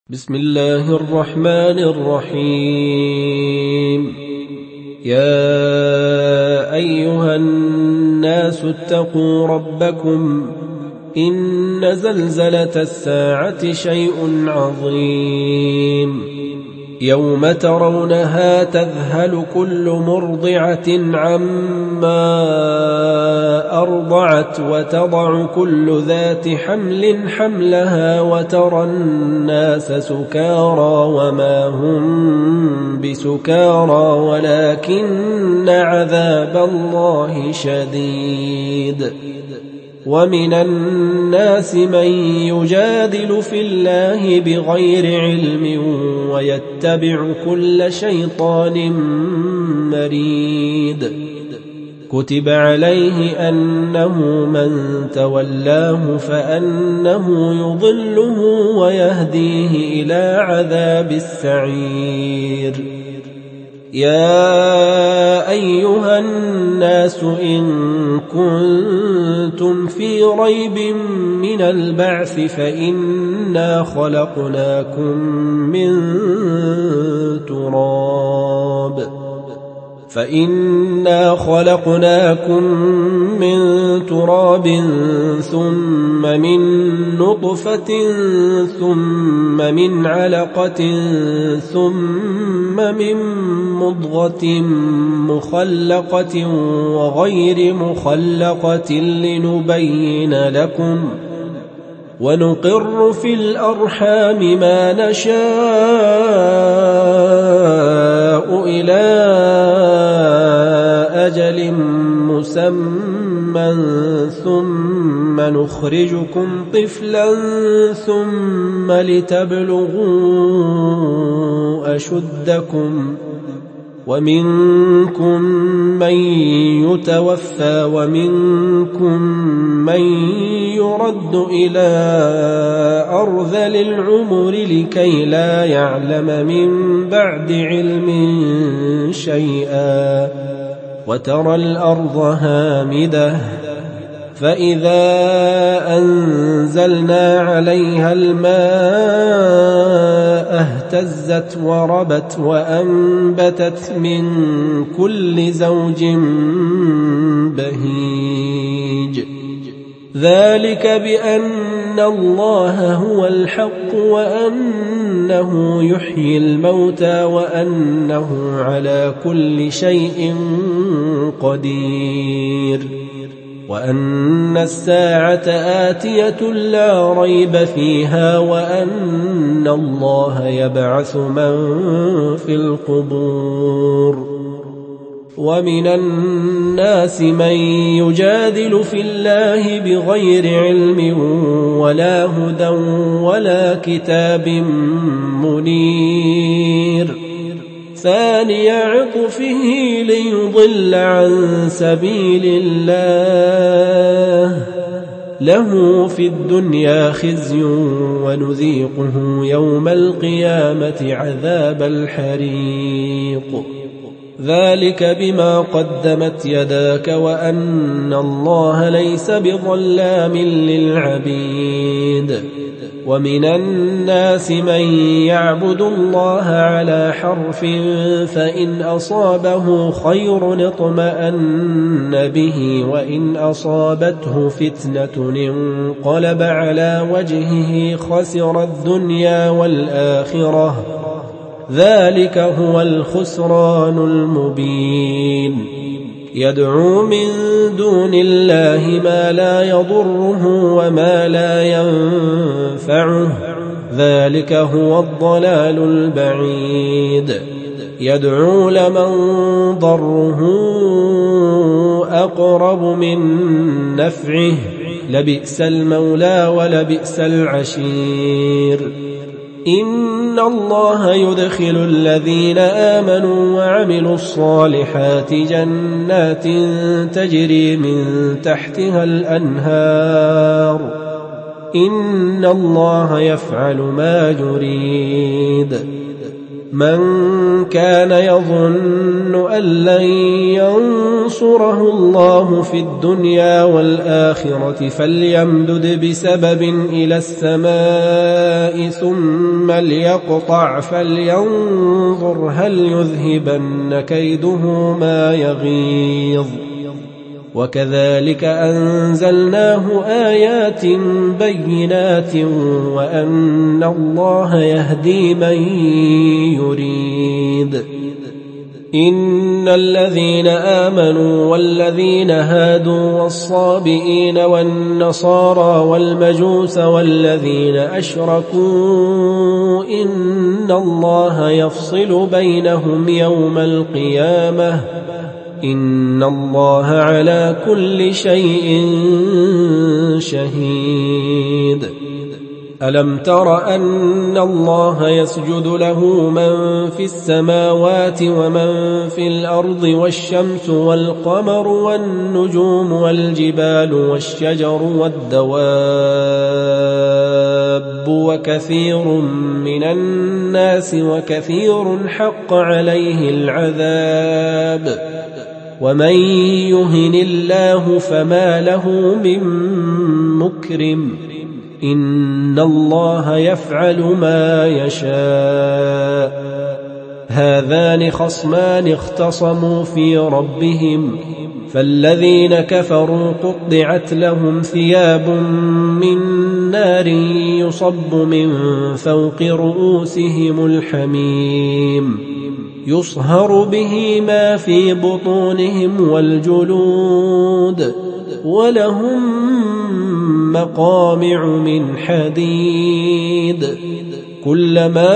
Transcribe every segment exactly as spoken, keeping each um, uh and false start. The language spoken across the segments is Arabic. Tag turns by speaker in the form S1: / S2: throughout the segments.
S1: بسم الله الرحمن الرحيم. يا أيها الناس اتقوا ربكم إن زلزلة الساعة شيء عظيم يوم ترونها تذهل كل مرضعة عما أرضعت وتضع كل ذات حمل حملها وترى الناس سكارى وما هم بسكارى ولكن عذاب الله شديد. ومن الناس من يجادل في الله بغير علم ويتبع كل شيطان مريد. كتب عليه أنه من تولاه فأنه يضله ويهديه إلى عذاب السعير. يا أيها الناس إن كنتم في ريب من البعث فإنا خلقناكم من تراب فإنا خلقناكم من تراب ثم من نطفة ثم من علقة ثم من مضغة مخلقة وغير مخلقة لنبين لكم ونقر في الأرحام ما نشاء إلى أجل مسمى ثم نخرجكم طفلا ثم لتبلغوا أشدكم ومنكم من يتوفى ومنكم من يرد إلى أرذل العمر لكي لا يعلم من بعد علم شيئا. وترى الأرض هامدة فإذا أنزلنا عليها الماء اهتزت وربت وأنبتت من كل زوج بهيج. ذلك بأن الله هو الحق وأنه يحيي الموتى وأنه على كل شيء قدير وأن الساعة آتية لا ريب فيها وأن الله يبعث من في القبور. ومن الناس من يجادل في الله بغير علم ولا هدى ولا كتاب منير. ثاني عطفه ليضل عن سبيل الله له في الدنيا خزي ونذيقه يوم القيامة عذاب الحريق. ذلك بما قدمت يداك وأن الله ليس بظلام للعبيد. ومن الناس من يعبد الله على حرف فإن أصابه خير اطمأن به وإن أصابته فتنة انقلب على وجهه خسر الدنيا والآخرة. ذلك هو الخسران المبين. يدعو من دون الله ما لا يضره وما لا ينفعه ذلك هو الضلال البعيد. يدعو لمن ضره أقرب من نفعه لبئس المولى ولبئس العشير. إن الله يدخل الذين آمنوا وعملوا الصالحات جنات تجري من تحتها الأنهار. إن الله يفعل ما يريد. من كان يظن أن لن ينصره الله في الدنيا والآخرة فليمدد بسبب إلى السماء ثم ليقطع فلينظر هل يذهبن كيده ما يغيظ. وكذلك أنزلناه آيات بينات وأن الله يهدي من يريد. إن الذين آمنوا والذين هادوا والصابئين والنصارى والمجوس والذين أشركوا إن الله يفصل بينهم يوم القيامة إن الله على كل شيء شهيد. ألم تر أن الله يسجد له من في السماوات ومن في الأرض والشمس والقمر والنجوم والجبال والشجر والدواب وكثير من الناس وكثير حق عليه العذاب ومن يهن الله فما له من مكرم إن الله يفعل ما يشاء. هذان خصمان اختصموا في ربهم فالذين كفروا قطعت لهم ثياب من نار يصب من فوق رؤوسهم الحميم يصهر به ما في بطونهم والجلود ولهم مقامع من حديد كلما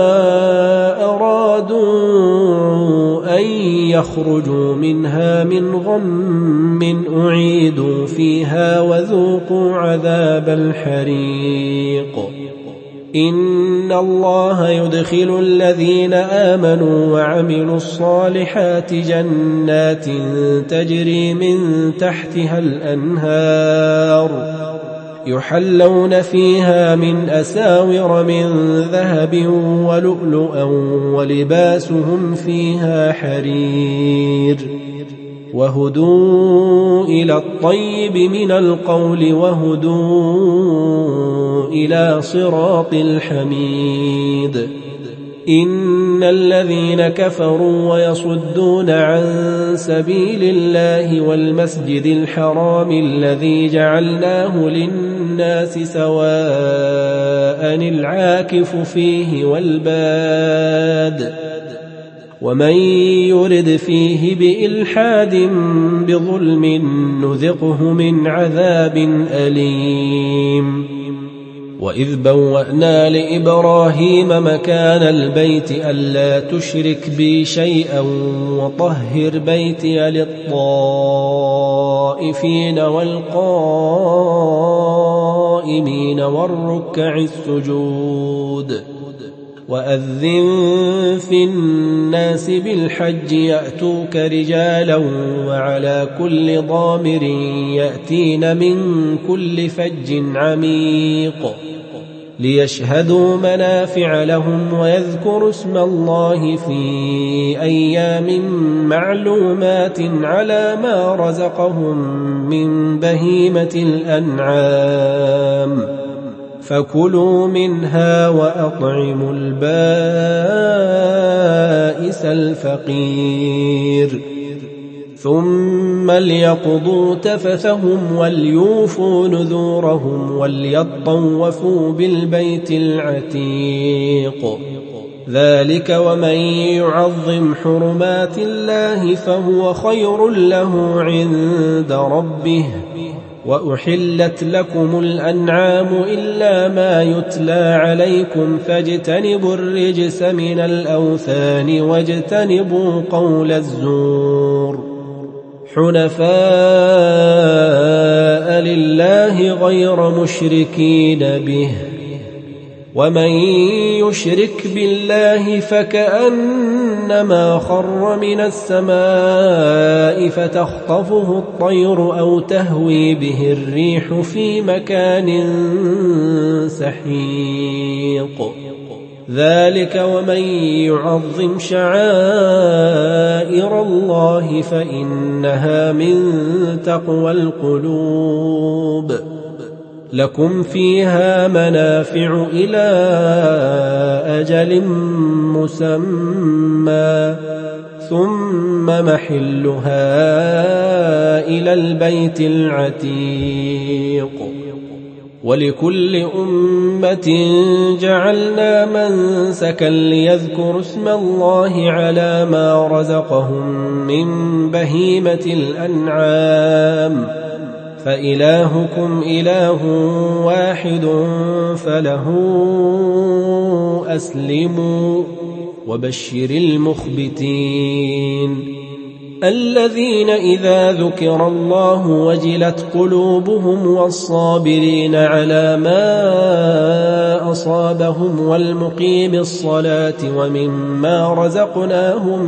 S1: أرادوا أن يخرجوا منها من غم أعيدوا فيها وذوقوا عذاب الحريق. إن الله يدخل الذين آمنوا وعملوا الصالحات جنات تجري من تحتها الأنهار يحلون فيها من أساور من ذهب ولؤلؤا ولباسهم فيها حرير وهدوا إلى الطيب من القول وهدوا إلى صراط الحميد. إن الذين كفروا ويصدون عن سبيل الله والمسجد الحرام الذي جعلناه للناس سواء العاكف فيه والباد ومن يرد فيه بإلحاد بظلم نذقه من عذاب أليم. وإذ بوأنا لإبراهيم مكان البيت ألا تشرك بي شيئا وطهر بيتي للطائفين والقائمين والركع السجود. وأذن في الناس بالحج يأتوك رجالا وعلى كل ضامر يأتين من كل فج عميق ليشهدوا منافع لهم ويذكروا اسم الله في أيام معلومات على ما رزقهم من بهيمة الأنعام فكلوا منها وأطعموا البائس الفقير ثم ليقضوا تفثهم وليوفوا نذورهم وليطوفوا بالبيت العتيق. ذلك ومن يعظم حرمات الله فهو خير له عند ربه. وأحلت لكم الأنعام إلا ما يتلى عليكم فاجتنبوا الرجس من الأوثان واجتنبوا قول الزور حنفاء لله غير مشركين به. ومن يشرك بالله فكأنما خر من السماء فتخطفه الطير أو تهوي به الريح في مكان سحيق. ذلك ومن يعظم شعائر الله فإنها من تقوى القلوب. لكم فيها منافع إلى أجل مسمى ثم محلها إلى البيت العتيق. ولكل أمة جعلنا منسكا ليذكروا اسم الله على ما رزقهم من بهيمة الأنعام فإلهكم إله واحد فله أسلموا وبشر المخبتين الذين إذا ذكر الله وجلت قلوبهم والصابرين على ما أصابهم والمقيم الصلاة ومما رزقناهم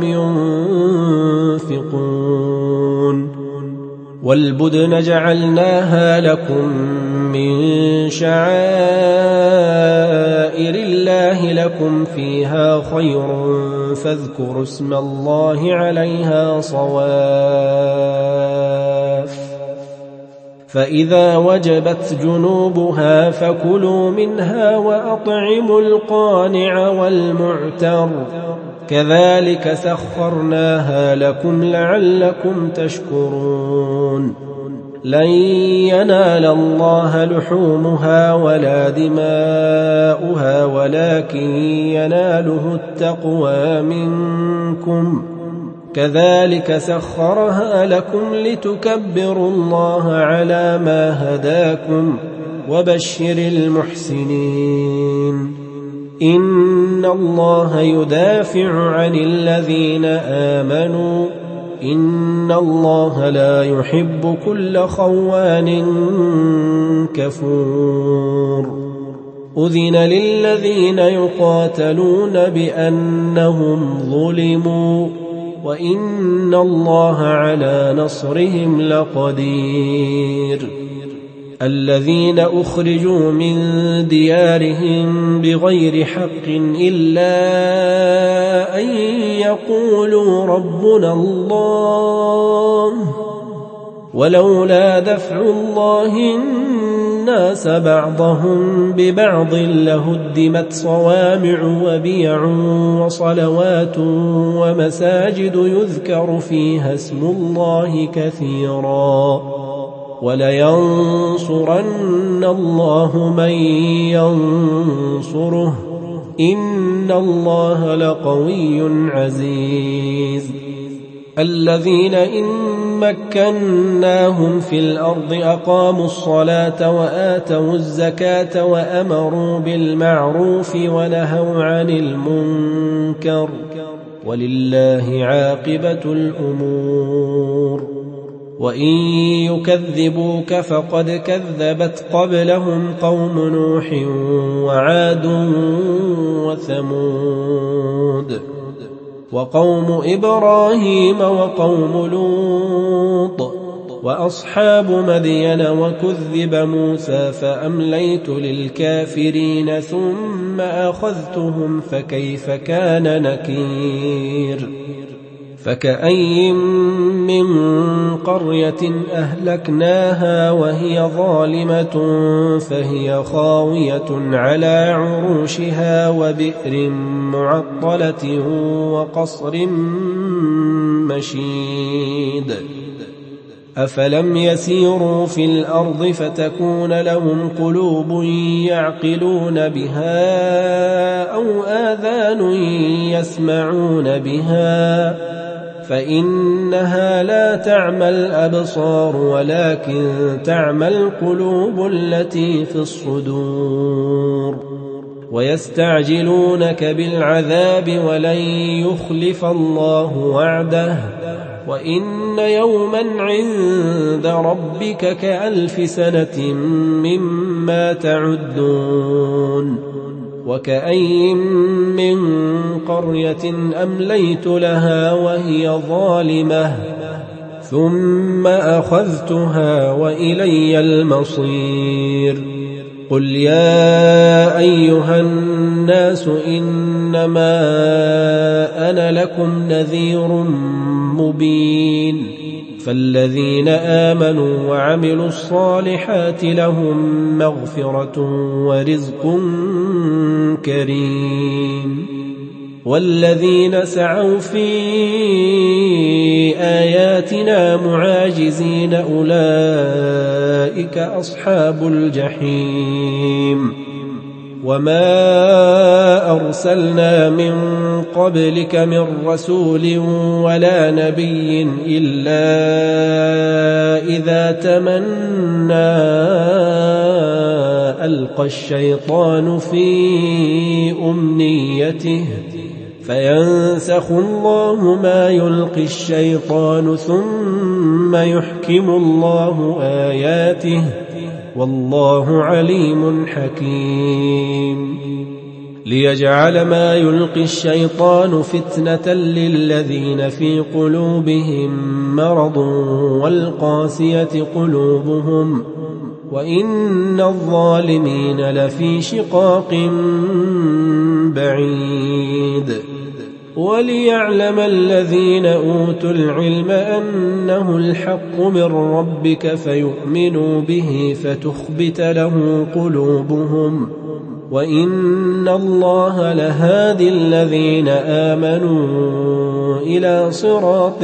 S1: ينفقون. والبدن جعلناها لكم من شعائر الله لكم فيها خير فاذكروا اسم الله عليها صواف. فإذا وجبت جنوبها فكلوا منها وأطعموا القانع والمعتر كذلك سخرناها لكم لعلكم تشكرون. لن ينال الله لحومها ولا دماؤها ولكن يناله التقوى منكم كذلك سخرها لكم لتكبروا الله على ما هداكم وبشر المحسنين. إن الله يدافع عن الذين آمنوا إن الله لا يحب كل خوان كفور. أذن للذين يقاتلون بأنهم ظلموا وإن الله على نصرهم لقدير. الذين أخرجوا من ديارهم بغير حق إلا أن يقولوا ربنا الله ولولا دفع الله الناس بعضهم ببعض لهدمت صوامع وبيع وصلوات ومساجد يذكر فيها اسم الله كثيرا ولينصرن الله من ينصره إن الله لقوي عزيز. الذين إن مكناهم في الأرض أقاموا الصلاة وآتوا الزكاة وأمروا بالمعروف ونهوا عن المنكر ولله عاقبة الأمور. وإن يكذبوك فقد كذبت قبلهم قوم نوح وعاد وثمود وقوم إبراهيم وقوم لوط وأصحاب مدين وكذب موسى فأمليت للكافرين ثم أخذتهم فكيف كان نكير. فكأي من قرية أهلكناها وهي ظالمة فهي خاوية على عروشها وبئر معطلة وقصر مشيد. أفلم يسيروا في الأرض فتكون لهم قلوب يعقلون بها أو آذان يسمعون بها فإنها لا تعمى الأبصار ولكن تعمى القلوب التي في الصدور. ويستعجلونك بالعذاب ولن يخلف الله وعده وإن يوما عند ربك كألف سنة مما تعدون. وكأي من قرية أمليت لها وهي ظالمة ثم أخذتها وإلي المصير. قل يا أيها الناس إنما أنا لكم نذير مبين فالذين آمنوا وعملوا الصالحات لهم مغفرة ورزق كريم والذين سعوا في آياتنا معاجزين أولئك أصحاب الجحيم وما أرسلنا من قبلك من رسول ولا نبي إلا إذا تمنى ألقى الشيطان في أمنيته فينسخ الله ما يلقي الشيطان ثم يحكم الله آياته والله عليم حكيم ليجعل ما يلقي الشيطان فتنة للذين في قلوبهم مرض والقاسية قلوبهم وإن الظالمين لفي شقاق بعيد وليعلم الذين أوتوا العلم أنه الحق من ربك فيؤمنوا به فتخبت له قلوبهم وإن الله لهادي الذين آمنوا إلى صراط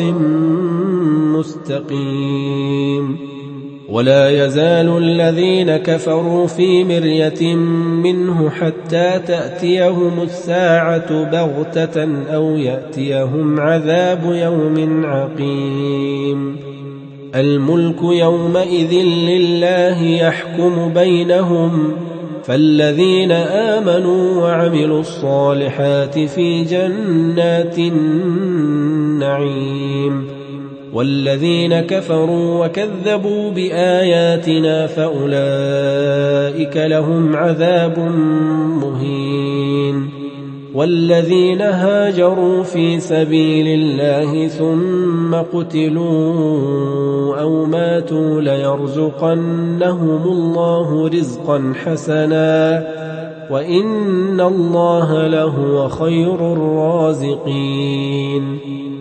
S1: مستقيم ولا يزال الذين كفروا في مرية منه حتى تأتيهم الساعة بغتة أو يأتيهم عذاب يوم عقيم الملك يومئذ لله يحكم بينهم فالذين آمنوا وعملوا الصالحات في جنات النعيم والذين كفروا وكذبوا بآياتنا فأولئك لهم عذاب مهين والذين هاجروا في سبيل الله ثم قتلوا أو ماتوا ليرزقنهم الله رزقا حسنا وإن الله لهو خير الرازقين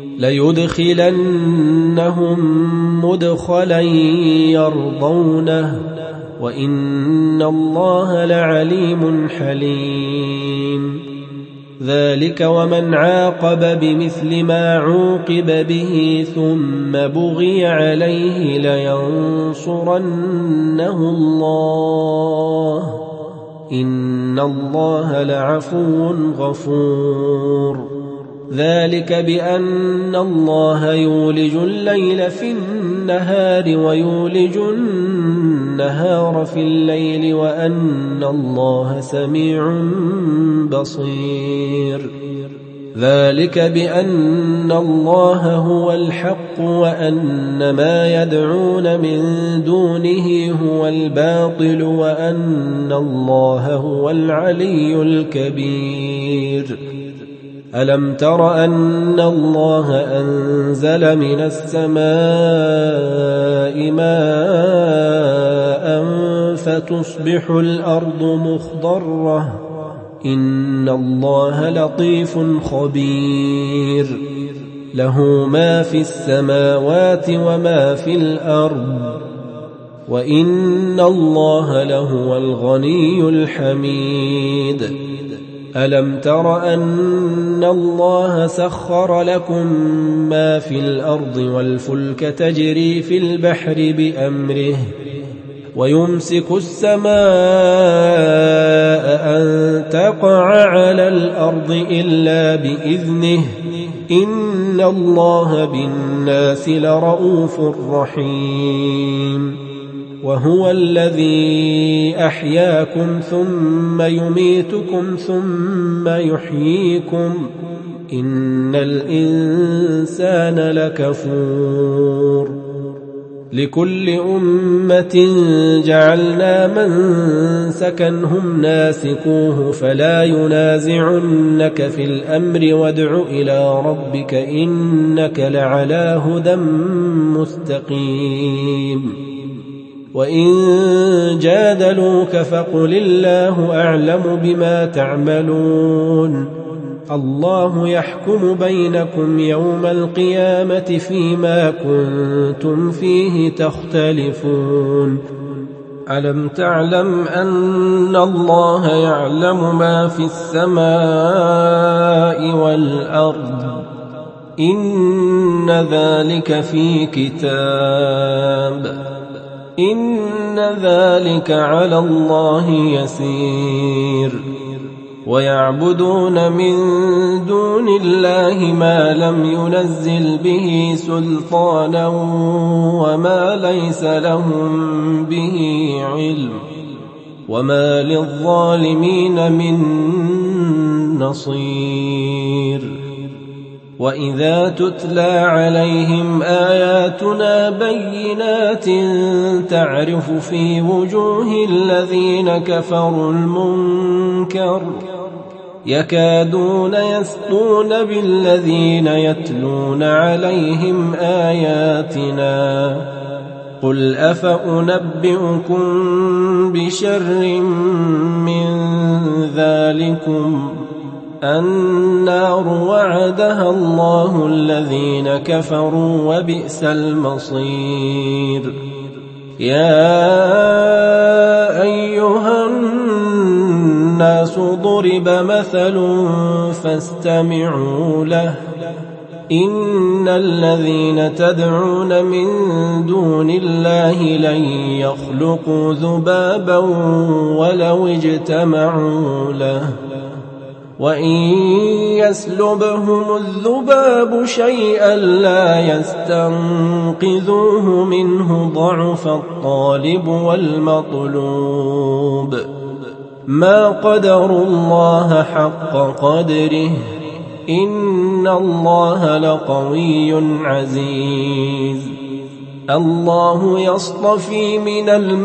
S1: ليدخلنهم مدخلا يرضونه وإن الله لعليم حليم ذلك ومن عاقب بمثل ما عوقب به ثم بغي عليه لينصرنه الله إن الله لعفو غفور ذلك بأن الله يولج الليل في النهار ويولج النهار في الليل وأن الله سميع بصير ذلك بأن الله هو الحق وأن ما يدعون من دونه هو الباطل وأن الله هو العلي الكبير ألم تر أن الله أنزل من السماء ماء فتصبح الأرض مخضرة إن الله لطيف خبير له ما في السماوات وما في الأرض وإن الله لهو الغني الحميد ألم تر أن الله سخر لكم ما في الأرض والفلك تجري في البحر بأمره ويمسك السماء أن تقع على الأرض إلا بإذنه إن الله بالناس لرؤوف رحيم وهو الذي أحياكم ثم يميتكم ثم يحييكم إن الإنسان لكفور لكل أمة جعلنا منسكا هم ناسكوه فلا ينازعنك في الأمر وادع إلى ربك إنك لعلى هدى مستقيم وإن جادلوك فقل الله أعلم بما تعملون الله يحكم بينكم يوم القيامة فيما كنتم فيه تختلفون ألم تعلم أن الله يعلم ما في السماء والأرض إن ذلك في كتاب إن ذلك على الله يسير ويعبدون من دون الله ما لم ينزل به سلطانا وما ليس لهم به علم وما للظالمين من نصير وإذا تتلى عليهم آياتنا بينات تعرف في وجوه الذين كفروا المنكر يكادون يسطون بالذين يتلون عليهم آياتنا قل أفأنبئكم بشر من ذلكم النار وعدها الله الذين كفروا وبئس المصير يا أيها الناس ضرب مثل فاستمعوا له إن الذين تدعون من دون الله لن يخلقوا ذبابا ولو اجتمعوا له وإن يسلبهم الذباب شيئا لا يستنقذوه منه ضعف الطالب والمطلوب ما قدروا الله حق قدره إن الله لقوي عزيز الله يصطفي من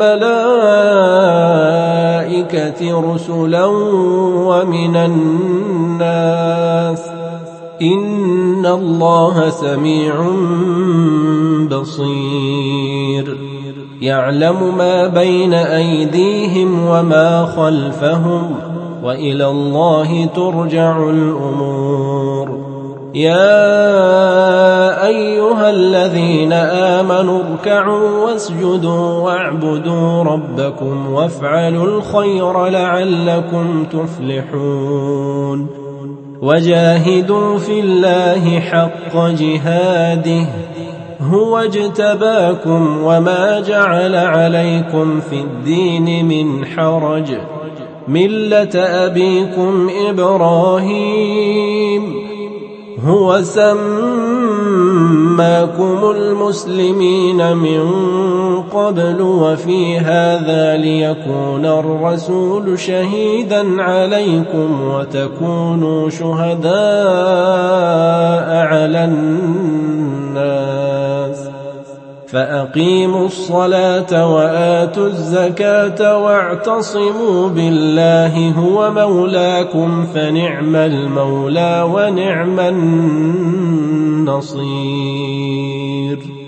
S1: الملائكة رسلا ومن الناس إن الله سميع بصير يعلم ما بين أيديهم وما خلفهم وإلى الله ترجع الأمور يا أيها الذين آمنوا اركعوا واسجدوا واعبدوا ربكم وافعلوا الخير لعلكم تفلحون وجاهدوا في الله حق جهاده هو اجتباكم وما جعل عليكم في الدين من حرج ملة أبيكم إبراهيم هو سماكم المسلمين من قبل وفي هذا ليكون الرسول شهيدا عليكم وتكونوا شهداء على الناس فأقيموا الصلاة وآتوا الزكاة واعتصموا بالله هو مولاكم فنعم المولى ونعم النصير.